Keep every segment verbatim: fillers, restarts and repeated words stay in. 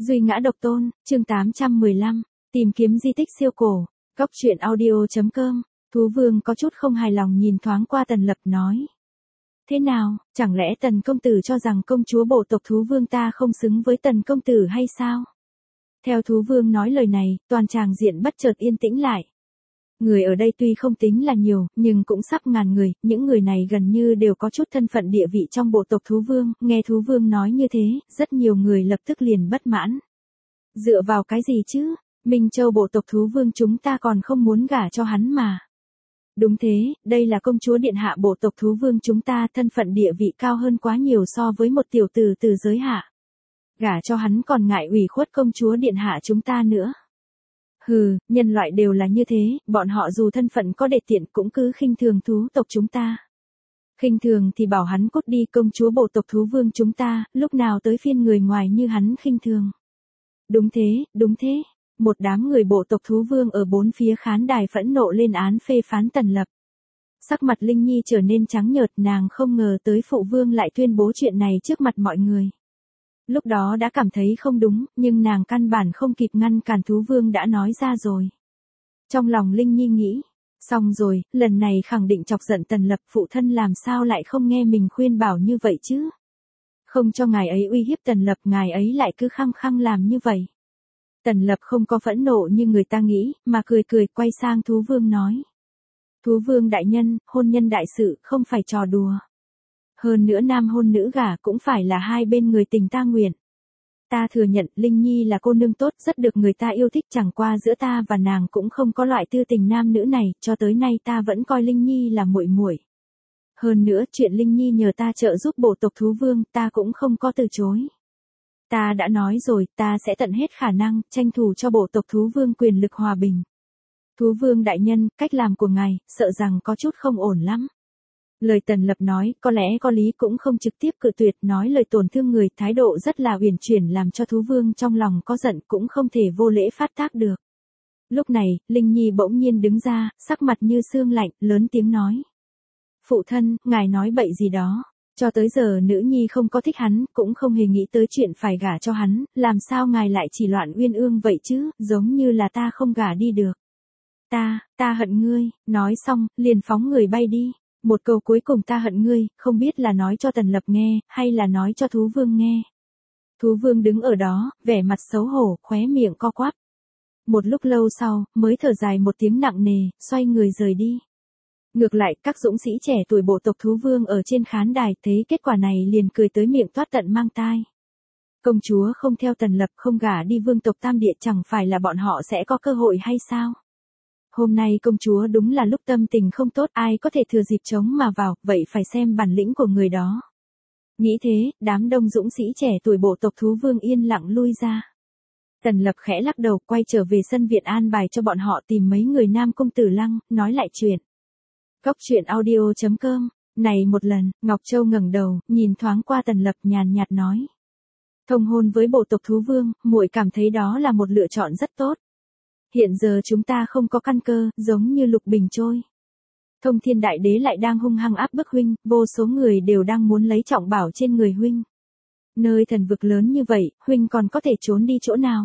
Duy ngã độc tôn, chương tám trăm mười lăm, tìm kiếm di tích siêu cổ, góc truyện audio chấm com, Thú Vương có chút không hài lòng nhìn thoáng qua Tần Lập nói. Thế nào, chẳng lẽ Tần công tử cho rằng công chúa bộ tộc Thú Vương ta không xứng với Tần công tử hay sao? Theo Thú Vương nói lời này, toàn tràng diện bất chợt yên tĩnh lại. Người ở đây tuy không tính là nhiều, nhưng cũng sắp ngàn người, những người này gần như đều có chút thân phận địa vị trong bộ tộc Thú Vương, nghe Thú Vương nói như thế, rất nhiều người lập tức liền bất mãn. Dựa vào cái gì chứ, Minh Châu bộ tộc Thú Vương chúng ta còn không muốn gả cho hắn mà. Đúng thế, đây là công chúa điện hạ bộ tộc Thú Vương chúng ta, thân phận địa vị cao hơn quá nhiều so với một tiểu tử từ giới hạ. Gả cho hắn còn ngại ủy khuất công chúa điện hạ chúng ta nữa. Hừ, nhân loại đều là như thế, bọn họ dù thân phận có đệ tiện cũng cứ khinh thường thú tộc chúng ta. Khinh thường thì bảo hắn cút đi, công chúa bộ tộc Thú Vương chúng ta, lúc nào tới phiên người ngoài như hắn khinh thường. Đúng thế, đúng thế. Một đám người bộ tộc Thú Vương ở bốn phía khán đài phẫn nộ lên án phê phán Tần Lập. Sắc mặt Linh Nhi trở nên trắng nhợt, nàng không ngờ tới phụ vương lại tuyên bố chuyện này trước mặt mọi người. Lúc đó đã cảm thấy không đúng, nhưng nàng căn bản không kịp ngăn cản, Thú Vương đã nói ra rồi. Trong lòng Linh Nhi nghĩ, xong rồi, lần này khẳng định chọc giận Tần Lập, phụ thân làm sao lại không nghe mình khuyên bảo như vậy chứ? Không cho ngài ấy uy hiếp Tần Lập, ngài ấy lại cứ khăng khăng làm như vậy. Tần Lập không có phẫn nộ như người ta nghĩ, mà cười cười quay sang Thú Vương nói. Thú Vương đại nhân, hôn nhân đại sự không phải trò đùa. Hơn nữa nam hôn nữ gả cũng phải là hai bên người tình ta nguyện. Ta thừa nhận Linh Nhi là cô nương tốt, rất được người ta yêu thích, chẳng qua giữa ta và nàng cũng không có loại tư tình nam nữ này, cho tới nay ta vẫn coi Linh Nhi là muội muội. Hơn nữa chuyện Linh Nhi nhờ ta trợ giúp bộ tộc Thú Vương, ta cũng không có từ chối. Ta đã nói rồi, ta sẽ tận hết khả năng, tranh thủ cho bộ tộc Thú Vương quyền lực hòa bình. Thú Vương đại nhân, cách làm của ngài, sợ rằng có chút không ổn lắm. Lời Tần Lập nói, có lẽ có lý, cũng không trực tiếp cự tuyệt, nói lời tổn thương người, thái độ rất là uyển chuyển làm cho Thú Vương trong lòng có giận cũng không thể vô lễ phát tác được. Lúc này, Linh Nhi bỗng nhiên đứng ra, sắc mặt như sương lạnh, lớn tiếng nói. Phụ thân, ngài nói bậy gì đó. Cho tới giờ nữ nhi không có thích hắn, cũng không hề nghĩ tới chuyện phải gả cho hắn, làm sao ngài lại chỉ loạn uyên ương vậy chứ, giống như là ta không gả đi được. Ta, ta hận ngươi, nói xong, liền phóng người bay đi. Một câu cuối cùng ta hận ngươi, không biết là nói cho Tần Lập nghe, hay là nói cho Thú Vương nghe. Thú Vương đứng ở đó, vẻ mặt xấu hổ, khóe miệng co quắp. Một lúc lâu sau, mới thở dài một tiếng nặng nề, xoay người rời đi. Ngược lại, các dũng sĩ trẻ tuổi bộ tộc Thú Vương ở trên khán đài thấy kết quả này liền cười tới miệng toát tận mang tai. Công chúa không theo Tần Lập, không gả đi vương tộc Tam Địa, chẳng phải là bọn họ sẽ có cơ hội hay sao? Hôm nay công chúa đúng là lúc tâm tình không tốt, ai có thể thừa dịp trống mà vào, vậy phải xem bản lĩnh của người đó. Nghĩ thế, đám đông dũng sĩ trẻ tuổi bộ tộc Thú Vương yên lặng lui ra. Tần Lập khẽ lắc đầu, quay trở về sân viện an bài cho bọn họ tìm mấy người nam công tử Lăng, nói lại chuyện. Góc truyện audio chấm com, này một lần, Ngọc Châu ngẩng đầu, nhìn thoáng qua Tần Lập nhàn nhạt nói. Thông hôn với bộ tộc Thú Vương, muội cảm thấy đó là một lựa chọn rất tốt. Hiện giờ chúng ta không có căn cơ, giống như lục bình trôi. Thông Thiên Đại Đế lại đang hung hăng áp bức huynh, vô số người đều đang muốn lấy trọng bảo trên người huynh. Nơi thần vực lớn như vậy, huynh còn có thể trốn đi chỗ nào?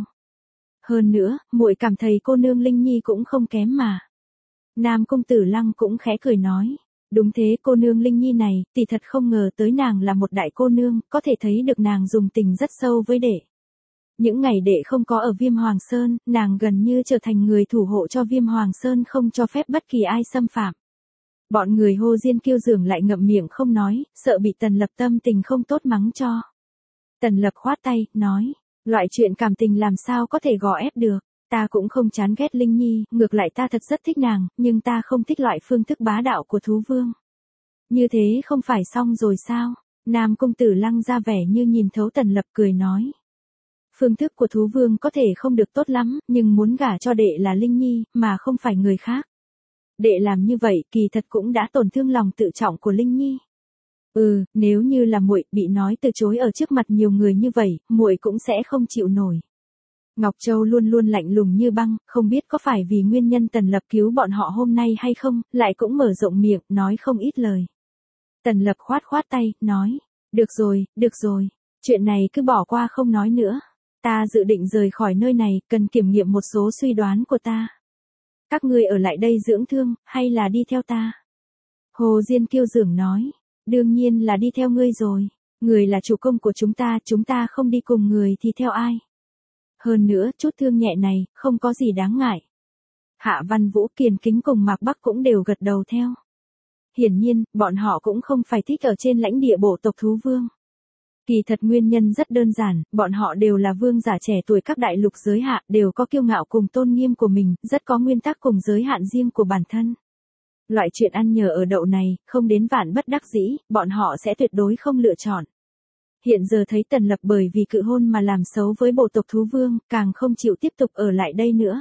Hơn nữa, muội cảm thấy cô nương Linh Nhi cũng không kém mà. Nam công tử Lăng cũng khẽ cười nói. Đúng thế, cô nương Linh Nhi này, tỷ thật không ngờ tới nàng là một đại cô nương, có thể thấy được nàng dùng tình rất sâu với đệ. Những ngày đệ không có ở Viêm Hoàng Sơn, nàng gần như trở thành người thủ hộ cho Viêm Hoàng Sơn, không cho phép bất kỳ ai xâm phạm. Bọn người hô diên kiêu dường lại ngậm miệng không nói, sợ bị Tần Lập tâm tình không tốt mắng cho. Tần Lập khoát tay, nói, loại chuyện cảm tình làm sao có thể gò ép được. Ta cũng không chán ghét Linh Nhi, ngược lại ta thật rất thích nàng, nhưng ta không thích loại phương thức bá đạo của Thú Vương. Như thế không phải xong rồi sao? Nam công tử Lăng ra vẻ như nhìn thấu Tần Lập, cười nói. Phương thức của Thú Vương có thể không được tốt lắm, nhưng muốn gả cho đệ là Linh Nhi, mà không phải người khác. Đệ làm như vậy, kỳ thật cũng đã tổn thương lòng tự trọng của Linh Nhi. Ừ, nếu như là muội bị nói từ chối ở trước mặt nhiều người như vậy, muội cũng sẽ không chịu nổi. Ngọc Châu luôn luôn lạnh lùng như băng, không biết có phải vì nguyên nhân Tần Lập cứu bọn họ hôm nay hay không, lại cũng mở rộng miệng, nói không ít lời. Tần Lập khoát khoát tay, nói, được rồi, được rồi, chuyện này cứ bỏ qua không nói nữa. Ta dự định rời khỏi nơi này, cần kiểm nghiệm một số suy đoán của ta. Các ngươi ở lại đây dưỡng thương, hay là đi theo ta? Hồ Diên Kiêu Dưởng nói. Đương nhiên là đi theo ngươi rồi. Người là chủ công của chúng ta, chúng ta không đi cùng người thì theo ai? Hơn nữa, chút thương nhẹ này, không có gì đáng ngại. Hạ Văn Vũ, Kiền Kính cùng Mạc Bắc cũng đều gật đầu theo. Hiển nhiên, bọn họ cũng không phải thích ở trên lãnh địa bộ tộc thú vương. Kỳ thật nguyên nhân rất đơn giản, bọn họ đều là vương giả trẻ tuổi các đại lục giới hạ, đều có kiêu ngạo cùng tôn nghiêm của mình, rất có nguyên tắc cùng giới hạn riêng của bản thân. Loại chuyện ăn nhờ ở đậu này, không đến vạn bất đắc dĩ, bọn họ sẽ tuyệt đối không lựa chọn. Hiện giờ thấy Tần Lập bởi vì cự hôn mà làm xấu với bộ tộc thú vương, càng không chịu tiếp tục ở lại đây nữa.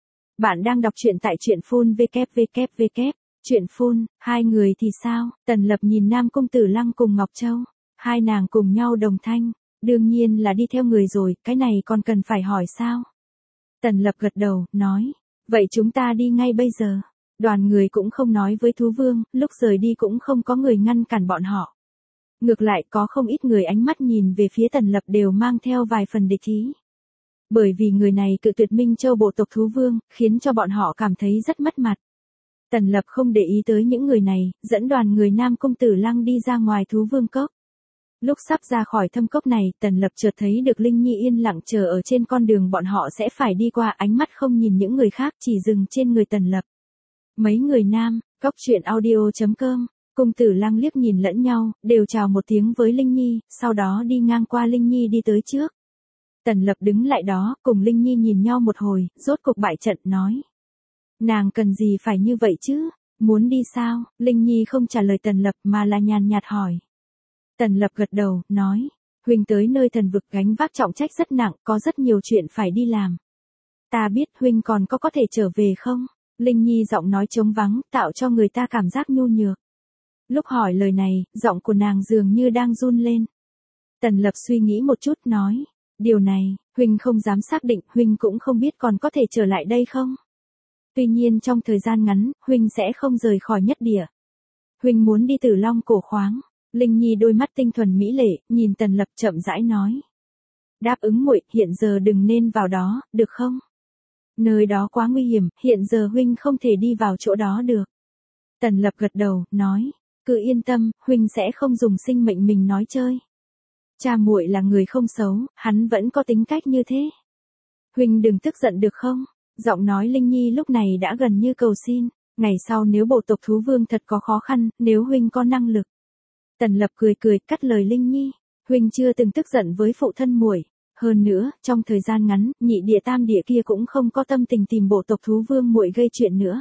Bạn đang đọc truyện tại truyện phun vê kép vê kép vê kép, truyện phun, hai người thì sao? Tần Lập nhìn Nam Cung Tử Lăng cùng Ngọc Châu, hai nàng cùng nhau đồng thanh, đương nhiên là đi theo người rồi, cái này còn cần phải hỏi sao? Tần Lập gật đầu, nói, vậy chúng ta đi ngay bây giờ. Đoàn người cũng không nói với thú vương, lúc rời đi cũng không có người ngăn cản bọn họ. Ngược lại có không ít người ánh mắt nhìn về phía Tần Lập đều mang theo vài phần địch ý. Bởi vì người này cự tuyệt Minh Châu bộ tộc thú vương, khiến cho bọn họ cảm thấy rất mất mặt. Tần Lập không để ý tới những người này, dẫn đoàn người Nam Cung Tử Lăng đi ra ngoài thú vương cốc. Lúc sắp ra khỏi thâm cốc này, Tần Lập chợt thấy được Linh Nhi yên lặng chờ ở trên con đường bọn họ sẽ phải đi qua, ánh mắt không nhìn những người khác, chỉ dừng trên người Tần Lập. Mấy người nam, cốc truyện audio chấm com, Cung Tử Lăng liếc nhìn lẫn nhau, đều chào một tiếng với Linh Nhi, sau đó đi ngang qua Linh Nhi đi tới trước. Tần Lập đứng lại đó, cùng Linh Nhi nhìn nhau một hồi, rốt cục bại trận, nói. Nàng cần gì phải như vậy chứ? Muốn đi sao? Linh Nhi không trả lời Tần Lập mà là nhàn nhạt hỏi. Tần Lập gật đầu, nói. Huynh tới nơi thần vực gánh vác trọng trách rất nặng, có rất nhiều chuyện phải đi làm. Ta biết Huynh còn có có thể trở về không? Linh Nhi giọng nói trống vắng, tạo cho người ta cảm giác nhu nhược. Lúc hỏi lời này, giọng của nàng dường như đang run lên. Tần Lập suy nghĩ một chút, nói. Điều này, Huynh không dám xác định, Huynh cũng không biết còn có thể trở lại đây không? Tuy nhiên trong thời gian ngắn, Huynh sẽ không rời khỏi nhất địa. Huynh muốn đi Tử Long cổ khoáng. Linh Nhi đôi mắt tinh thuần mỹ lệ, nhìn Tần Lập chậm rãi nói. Đáp ứng muội, hiện giờ đừng nên vào đó, được không? Nơi đó quá nguy hiểm, hiện giờ Huynh không thể đi vào chỗ đó được. Tần Lập gật đầu, nói. Cứ yên tâm, Huynh sẽ không dùng sinh mệnh mình nói chơi. Cha muội là người không xấu, hắn vẫn có tính cách như thế. Huynh đừng tức giận được không? Giọng nói Linh Nhi lúc này đã gần như cầu xin. Ngày sau nếu bộ tộc thú vương thật có khó khăn, nếu Huynh có năng lực. Tần Lập cười cười, cắt lời Linh Nhi. Huynh chưa từng tức giận với phụ thân muội. Hơn nữa, trong thời gian ngắn, nhị địa tam địa kia cũng không có tâm tình tìm bộ tộc thú vương muội gây chuyện nữa.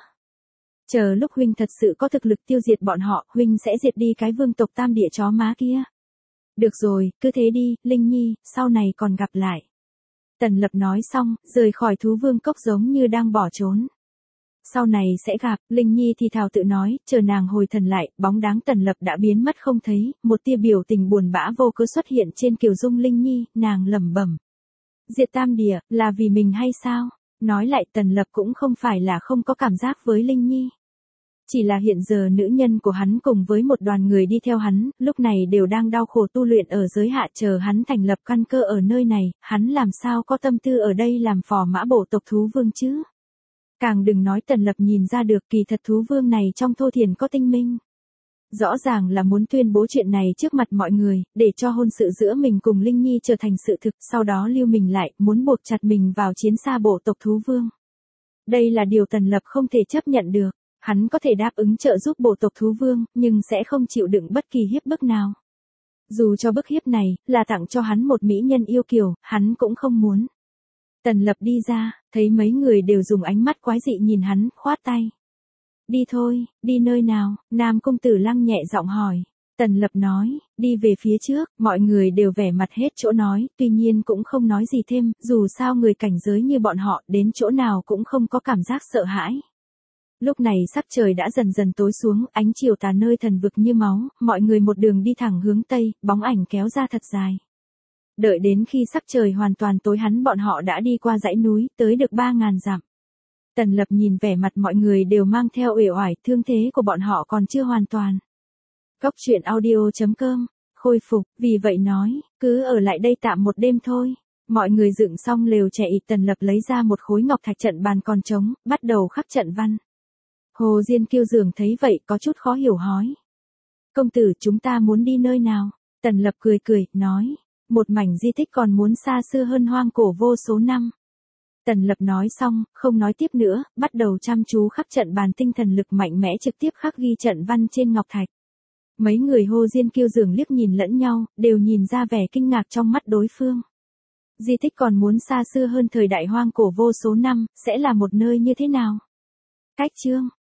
Chờ lúc Huynh thật sự có thực lực tiêu diệt bọn họ, Huynh sẽ diệt đi cái vương tộc tam địa chó má kia. Được rồi, cứ thế đi, Linh Nhi, sau này còn gặp lại. Tần Lập nói xong, rời khỏi thú vương cốc giống như đang bỏ trốn. Sau này sẽ gặp, Linh Nhi thì thào tự nói, chờ nàng hồi thần lại, bóng dáng Tần Lập đã biến mất không thấy, một tia biểu tình buồn bã vô cớ xuất hiện trên kiều dung Linh Nhi, nàng lẩm bẩm. Diệt tam địa, là vì mình hay sao? Nói lại Tần Lập cũng không phải là không có cảm giác với Linh Nhi. Chỉ là hiện giờ nữ nhân của hắn cùng với một đoàn người đi theo hắn, lúc này đều đang đau khổ tu luyện ở giới hạ chờ hắn thành lập căn cơ ở nơi này, hắn làm sao có tâm tư ở đây làm phò mã bộ tộc thú vương chứ? Càng đừng nói Tần Lập nhìn ra được kỳ thật thú vương này trong thô thiền có tinh minh. Rõ ràng là muốn tuyên bố chuyện này trước mặt mọi người, để cho hôn sự giữa mình cùng Linh Nhi trở thành sự thực, sau đó lưu mình lại, muốn buộc chặt mình vào chiến xa bộ tộc thú vương. Đây là điều Tần Lập không thể chấp nhận được. Hắn có thể đáp ứng trợ giúp bộ tộc thú vương, nhưng sẽ không chịu đựng bất kỳ hiếp bức nào. Dù cho bức hiếp này, là tặng cho hắn một mỹ nhân yêu kiều, hắn cũng không muốn. Tần Lập đi ra, thấy mấy người đều dùng ánh mắt quái dị nhìn hắn, khoát tay. Đi thôi, đi nơi nào? Nam Cung Tử Lăng nhẹ giọng hỏi. Tần Lập nói, đi về phía trước, mọi người đều vẻ mặt hết chỗ nói, tuy nhiên cũng không nói gì thêm, dù sao người cảnh giới như bọn họ, đến chỗ nào cũng không có cảm giác sợ hãi. Lúc này sắc trời đã dần dần tối xuống, ánh chiều tà nơi thần vực như máu, mọi người một đường đi thẳng hướng Tây, bóng ảnh kéo ra thật dài. Đợi đến khi sắc trời hoàn toàn tối hắn bọn họ đã đi qua dãy núi, tới được ba ngàn dặm. Tần Lập nhìn vẻ mặt mọi người đều mang theo uể oải, thương thế của bọn họ còn chưa hoàn toàn. Cốc truyện audio chấm com, khôi phục, vì vậy nói, cứ ở lại đây tạm một đêm thôi. Mọi người dựng xong lều trẻ ịt, Tần Lập lấy ra một khối ngọc thạch trận bàn còn trống, bắt đầu khắc trận văn. Hồ Diên Kiêu Dường thấy vậy có chút khó hiểu hỏi. Công tử, chúng ta muốn đi nơi nào? Tần Lập cười cười, nói. Một mảnh di tích còn muốn xa xưa hơn hoang cổ vô số năm. Tần Lập nói xong, không nói tiếp nữa, bắt đầu chăm chú khắc trận bàn, tinh thần lực mạnh mẽ trực tiếp khắc ghi trận văn trên ngọc thạch. Mấy người Hồ Diên Kiêu Dường liếc nhìn lẫn nhau, đều nhìn ra vẻ kinh ngạc trong mắt đối phương. Di tích còn muốn xa xưa hơn thời đại hoang cổ vô số năm, sẽ là một nơi như thế nào? Cách chương